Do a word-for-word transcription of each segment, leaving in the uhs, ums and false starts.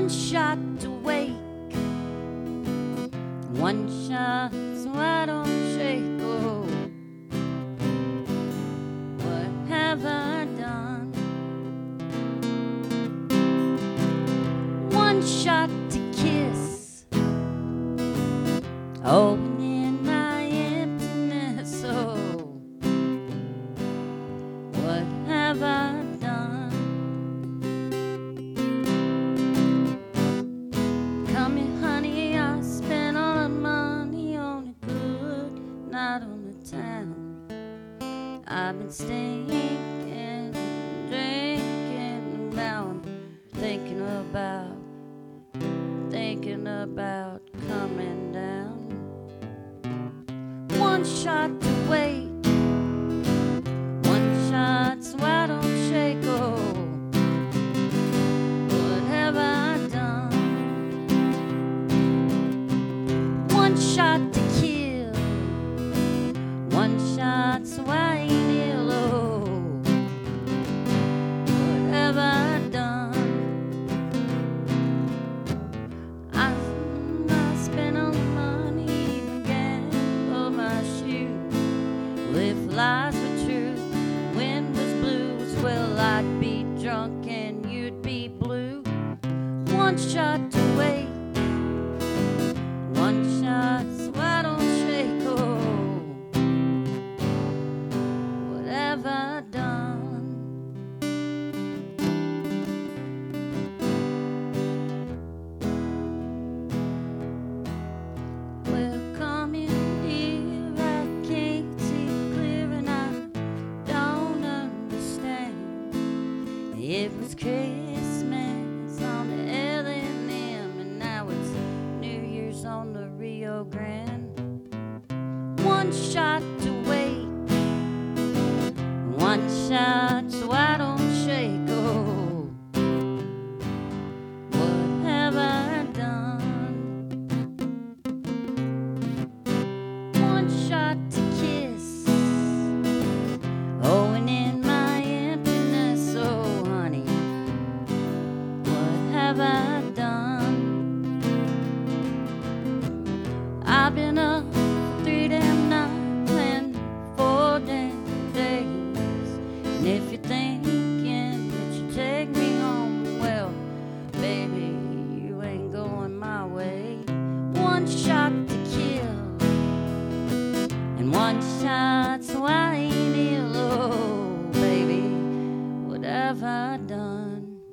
one shot to wake, one shot so I don't shake. Oh, what have I done? One shot to kiss, opening my emptiness. Oh, what have I done? Come here, honey, I spent all the money on a good night on the town. I've been stinking, drinking about, thinking about, thinking about coming down. One shot to wait, one shot so I don't shake. Oh, what have I done? One shot to kill, one shot so I ain't ill. Oh, what have I done? I, I spent all the money, even gambled my shoes. Well, if lies were true, wind was blue as well, I'd be drunk and you'd be blue. One shot to wait, one shot so I don't shake. Oh, what have I done? Well, come in, dear, I can't see clear and I don't understand. It was Christmas on the L and M and now it's New Year's on the Rio Grande. One shot to wait, one shot so I don't shake. Oh, what have I done? One shot to kiss, oh, and in my emptiness. Oh, honey, what have I done? I've been up three damn nights and four damn days, and if you're thinking that you take me home, well, baby, you ain't going my way. One shot to kill, and one shot so I ain't ill. Oh, baby, what have I done?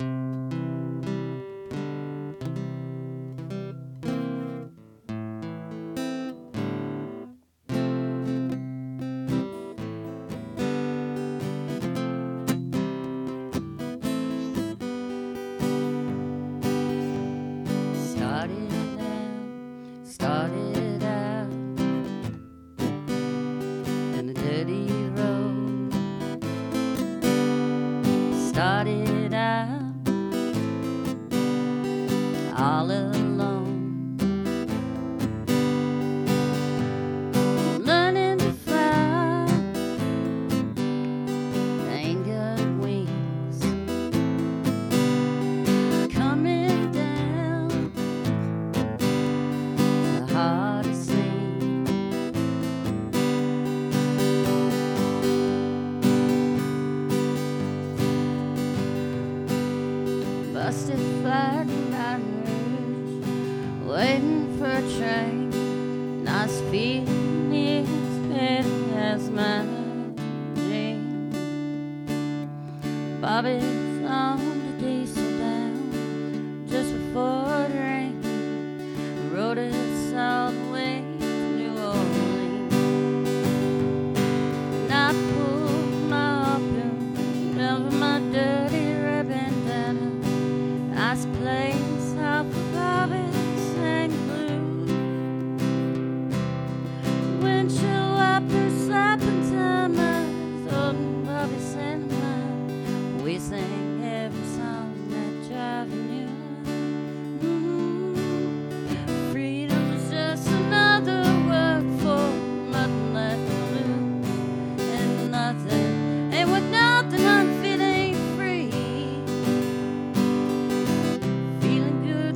Started out, started out in a dirty road. Started out all alone, learning to fly. Ain't got wings, coming down the hardest thing. Busted flat in Baton Rouge, waiting for a train. Nice feeling as bad as my dream. Bobby's on the diesel down just before it rained. Rode us all the way to New Orleans. And I pulled my harpoon over my dirty red bandana. Nice place out for Bobby sang blues. Windshield wipers slapping timers, holding Bobby Santa Mine. We sang every song that driving you. Mm-hmm. Freedom's just another word for nothing left to lose, and nothing ain't what nothing unfit ain't free. Feeling good.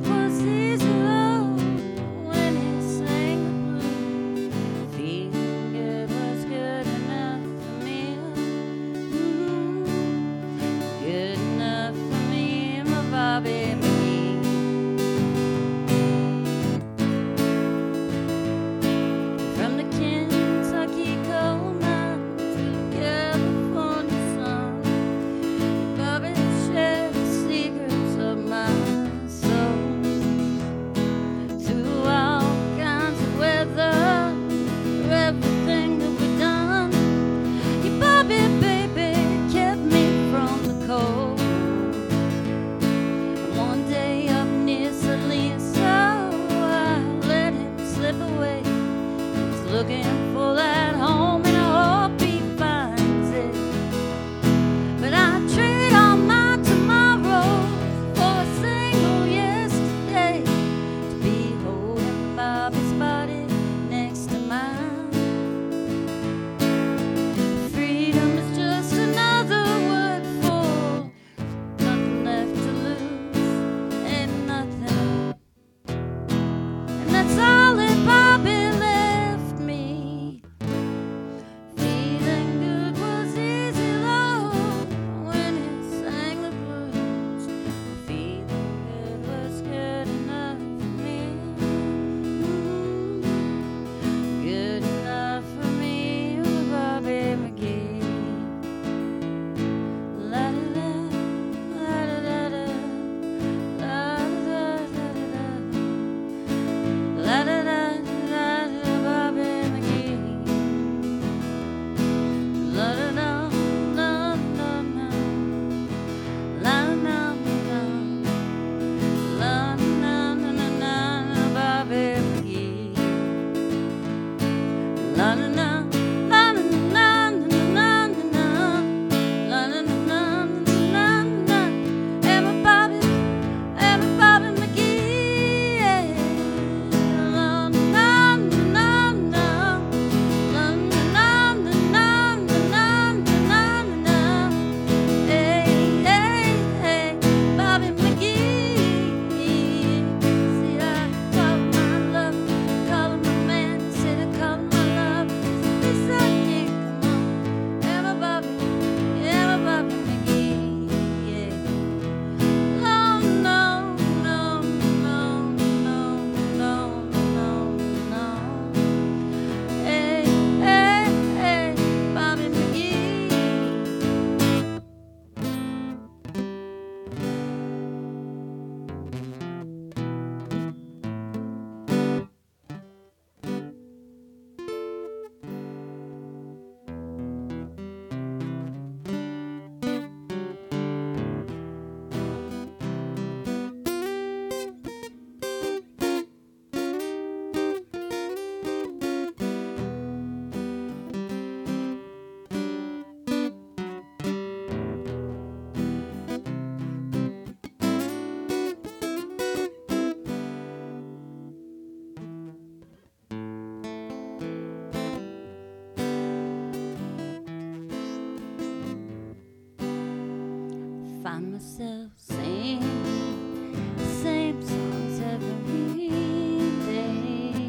find myself singing the same songs every day.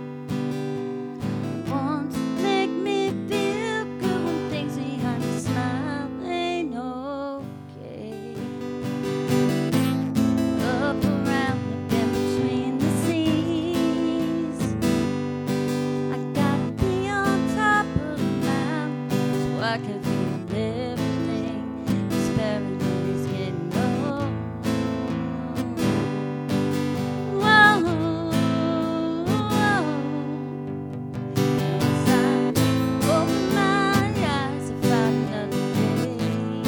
Ones that make me feel good when things behind the smile ain't okay. Up around and in between the seas, I gotta be on top of the mountain so I can feel everything. This paranoia's getting old. Whoa, whoa. As I open my eyes, I find another day.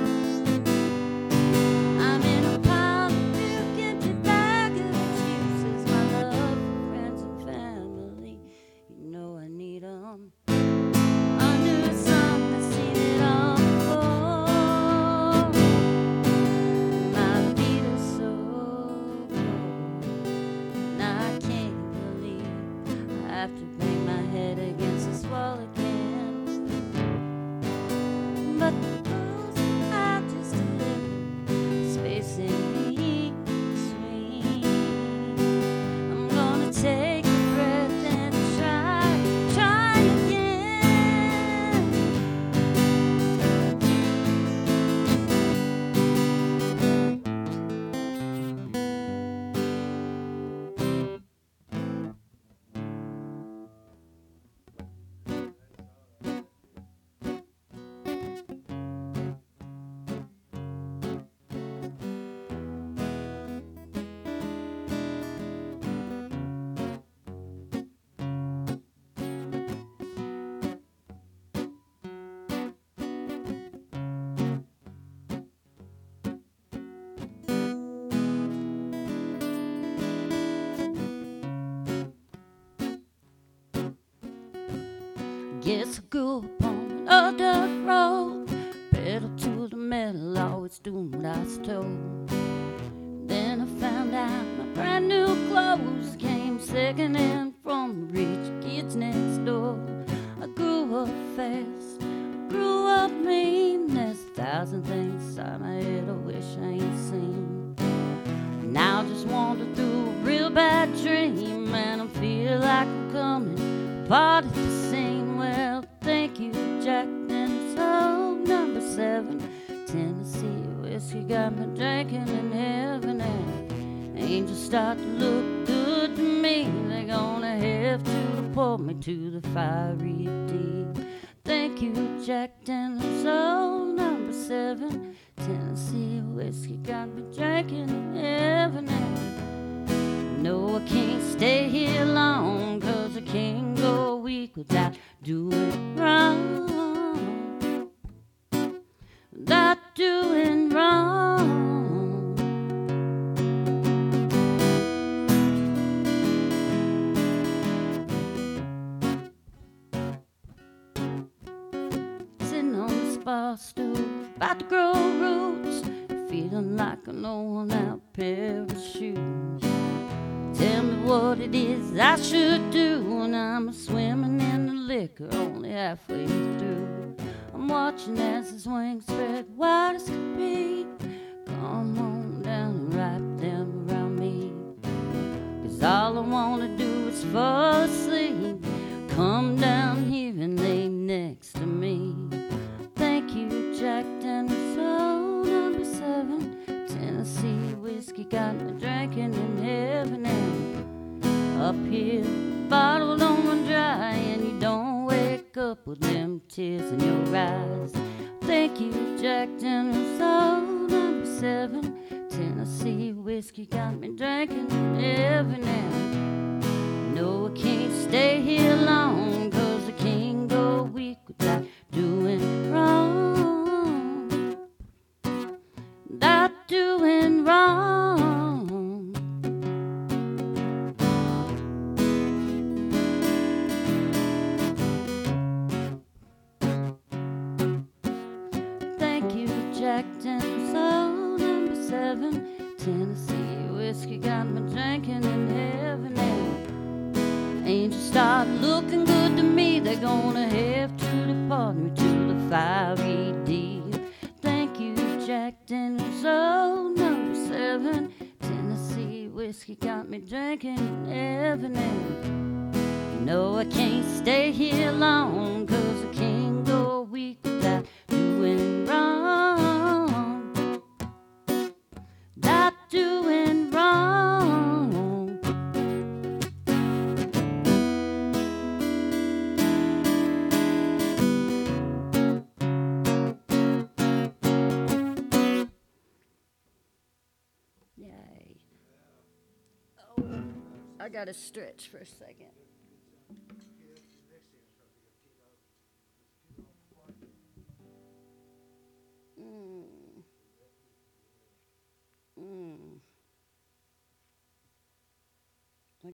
I'm in a pile of milk, empty bag of excuses. My love for friends and family, you know I need 'em. Under a sun that's seen it all before. My feet are so cold, and I can't believe I have to bang my head against this wall again. But the rules are just a little space in between. I'm gonna take a breath and try, try again. Guess I grew up on a dirt road, pedal to the metal, always doing what I was told. Then I found out my brand new clothes came second hand from the rich kids next door. I grew up fast, I grew up mean. There's a thousand things inside my head I wish I ain't seen. Now I just wander through a real bad dream, and I feel like I'm coming apart at the seam. Well, thank you, Jack Daniels, oh, number seven. Tennessee whiskey got me drinking in heaven, and angels start to look good to me. They're gonna have to pull me to the fiery deep. Thank you, Jack Daniels, oh, number seven. Tennessee whiskey got me drinking in heaven, and no, I can't stay here long, 'cause I can't go a week without doing wrong. Without doing wrong. Sitting on this bar stool, about to grow roots, feeling like an worn out pair of shoes. Tell me what it is I should do when I'm swimming in the liquor only halfway through. I'm watching as his wings spread wide as could be. Come on down and wrap them around me, 'cause all I wanna do is fall asleep. Come down here and lay next to me. Thank you, Jack Daniels, oh, number seven. Tennessee whiskey got me drinking in heaven, and up here the bottle don't run dry, and you don't wake up with them tears in your eyes. Thank you, Jack Daniels, oh, number seven. Tennessee whiskey got me drinking in heaven, and no, I can't stay here long, 'cause I can't go a week without doing wrong. Without doing wrong. Thank you, Jack Daniels, oh, number seven. Tennessee whiskey got me drinking in heaven, and angels start looking good to me. They're gonna have to depart me to the fiery deep. Thank you, Jack Daniels, whiskey got me drinking every night. No, I can't stay here long, 'cause I can't go a week without doing wrong. Without doing wrong. Yay. Oh, I gotta stretch for a second.